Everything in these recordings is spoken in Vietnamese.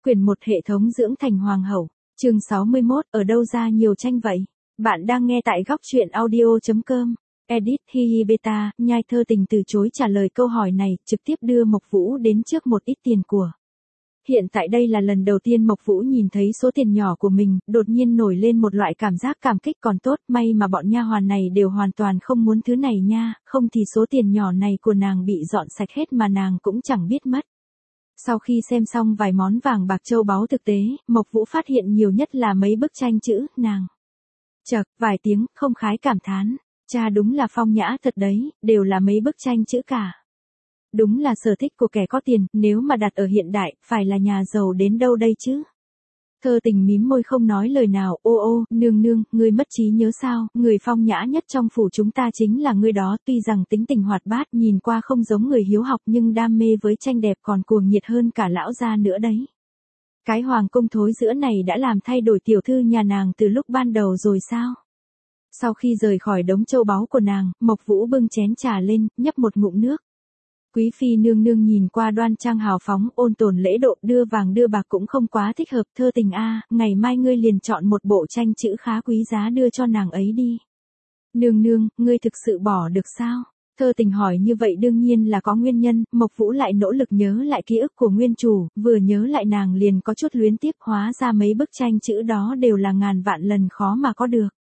Quyển 1 hệ thống dưỡng thành hoàng hậu, chương 61, ở đâu ra nhiều tranh vậy? Bạn đang nghe tại góc truyện audio.com. Edit Hihi Beta, nhai thơ tình từ chối trả lời câu hỏi này, trực tiếp đưa Mộc Vũ đến trước một ít tiền của. Hiện tại đây là lần đầu tiên Mộc Vũ nhìn thấy số tiền nhỏ của mình, đột nhiên nổi lên một loại cảm giác cảm kích còn tốt, may mà bọn nha hoàn này đều hoàn toàn không muốn thứ này nha, không thì số tiền nhỏ này của nàng bị dọn sạch hết mà nàng cũng chẳng biết mất. Sau khi xem xong vài món vàng bạc châu báu thực tế, Mộc Vũ phát hiện nhiều nhất là mấy bức tranh chữ, nàng. Chậc, vài tiếng, không khái cảm thán. Cha đúng là phong nhã thật đấy, đều là mấy bức tranh chữ cả. Đúng là sở thích của kẻ có tiền, nếu mà đặt ở hiện đại, phải là nhà giàu đến đâu đây chứ? Thơ tình mím môi không nói lời nào, ô, nương nương, ngươi mất trí nhớ sao, người phong nhã nhất trong phủ chúng ta chính là ngươi đó, tuy rằng tính tình hoạt bát nhìn qua không giống người hiếu học nhưng đam mê với tranh đẹp còn cuồng nhiệt hơn cả lão gia nữa đấy. Cái hoàng cung thối giữa này đã làm thay đổi tiểu thư nhà nàng từ lúc ban đầu rồi sao? Sau khi rời khỏi đống châu báu của nàng, Mộc Vũ bưng chén trà lên, nhấp một ngụm nước. Quý phi nương nương nhìn qua đoan trang hào phóng, ôn tồn lễ độ, đưa vàng đưa bạc cũng không quá thích hợp. Thơ tình a, ngày mai ngươi liền chọn một bộ tranh chữ khá quý giá đưa cho nàng ấy đi. Nương nương, ngươi thực sự bỏ được sao? Thơ tình hỏi như vậy đương nhiên là có nguyên nhân, Mộc Vũ lại nỗ lực nhớ lại ký ức của nguyên chủ, vừa nhớ lại nàng liền có chút luyến tiếc, hóa ra mấy bức tranh chữ đó đều là ngàn vạn lần khó mà có được.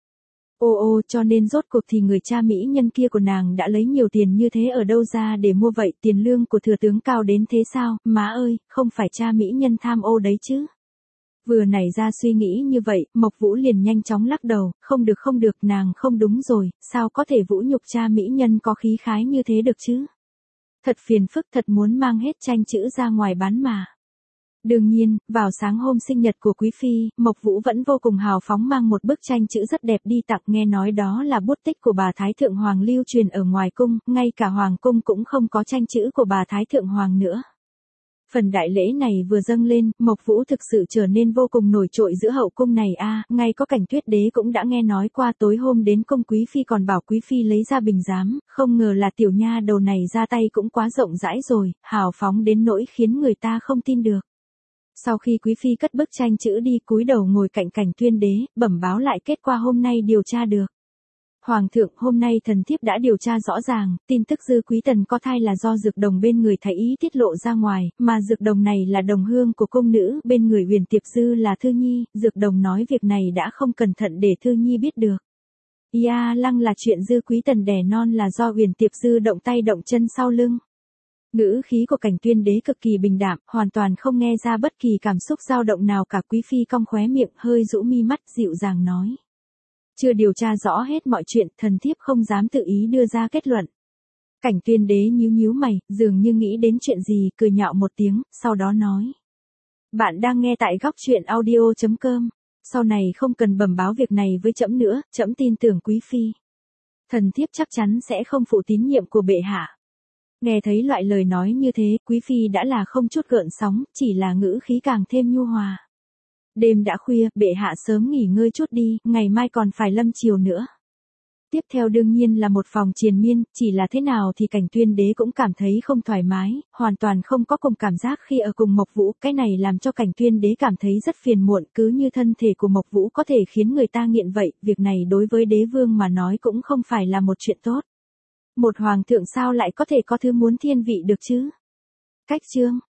Ô, cho nên rốt cuộc thì người cha mỹ nhân kia của nàng đã lấy nhiều tiền như thế ở đâu ra để mua vậy, tiền lương của thừa tướng cao đến thế sao, má ơi, không phải cha mỹ nhân tham ô đấy chứ. Vừa nảy ra suy nghĩ như vậy, Mộc Vũ liền nhanh chóng lắc đầu, không được, nàng không đúng rồi, sao có thể vũ nhục cha mỹ nhân có khí khái như thế được chứ. Thật phiền phức, thật muốn mang hết tranh chữ ra ngoài bán mà. Đương nhiên, vào sáng hôm sinh nhật của quý phi, Mộc Vũ vẫn vô cùng hào phóng mang một bức tranh chữ rất đẹp đi tặng, nghe nói đó là bút tích của bà Thái Thượng Hoàng lưu truyền ở ngoài cung, ngay cả Hoàng cung cũng không có tranh chữ của bà Thái Thượng Hoàng nữa. Phần đại lễ này vừa dâng lên, Mộc Vũ thực sự trở nên vô cùng nổi trội giữa hậu cung này a, ngay có Cảnh Tuyết Đế cũng đã nghe nói qua, tối hôm đến cung quý phi còn bảo quý phi lấy ra bình giám, không ngờ là tiểu nha đầu này ra tay cũng quá rộng rãi rồi, hào phóng đến nỗi khiến người ta không tin được. Sau khi quý phi cất bức tranh chữ đi, cúi đầu ngồi cạnh Cảnh Tuyên Đế, bẩm báo lại kết quả hôm nay điều tra được. Hoàng thượng, hôm nay thần thiếp đã điều tra rõ ràng, tin tức Dư Quý Tần có thai là do dược đồng bên người thái y tiết lộ ra ngoài, mà dược đồng này là đồng hương của cung nữ, bên người Huyền Tiệp Dư là Thư Nhi, dược đồng nói việc này đã không cẩn thận để Thư Nhi biết được. Lăng là chuyện Dư Quý Tần đẻ non là do Huyền Tiệp Dư động tay động chân sau lưng. Ngữ khí của Cảnh Tuyên Đế cực kỳ bình đạm, hoàn toàn không nghe ra bất kỳ cảm xúc dao động nào cả. Quý phi cong khóe miệng, hơi rũ mi mắt, dịu dàng nói. Chưa điều tra rõ hết mọi chuyện, thần thiếp không dám tự ý đưa ra kết luận. Cảnh Tuyên Đế nhíu mày, dường như nghĩ đến chuyện gì, cười nhạo một tiếng, sau đó nói. Bạn đang nghe tại góc truyện audio.com. Sau này không cần bẩm báo việc này với trẫm nữa, trẫm tin tưởng quý phi. Thần thiếp chắc chắn sẽ không phụ tín nhiệm của bệ hạ. Nghe thấy loại lời nói như thế, quý phi đã là không chút gợn sóng, chỉ là ngữ khí càng thêm nhu hòa. Đêm đã khuya, bệ hạ sớm nghỉ ngơi chút đi, ngày mai còn phải lâm chiều nữa. Tiếp theo đương nhiên là một phòng triền miên, chỉ là thế nào thì Cảnh Tuyên Đế cũng cảm thấy không thoải mái, hoàn toàn không có cùng cảm giác khi ở cùng Mộc Vũ, cái này làm cho Cảnh Tuyên Đế cảm thấy rất phiền muộn, cứ như thân thể của Mộc Vũ có thể khiến người ta nghiện vậy, việc này đối với đế vương mà nói cũng không phải là một chuyện tốt. Một hoàng thượng sao lại có thể có thứ muốn thiên vị được chứ? Cách chương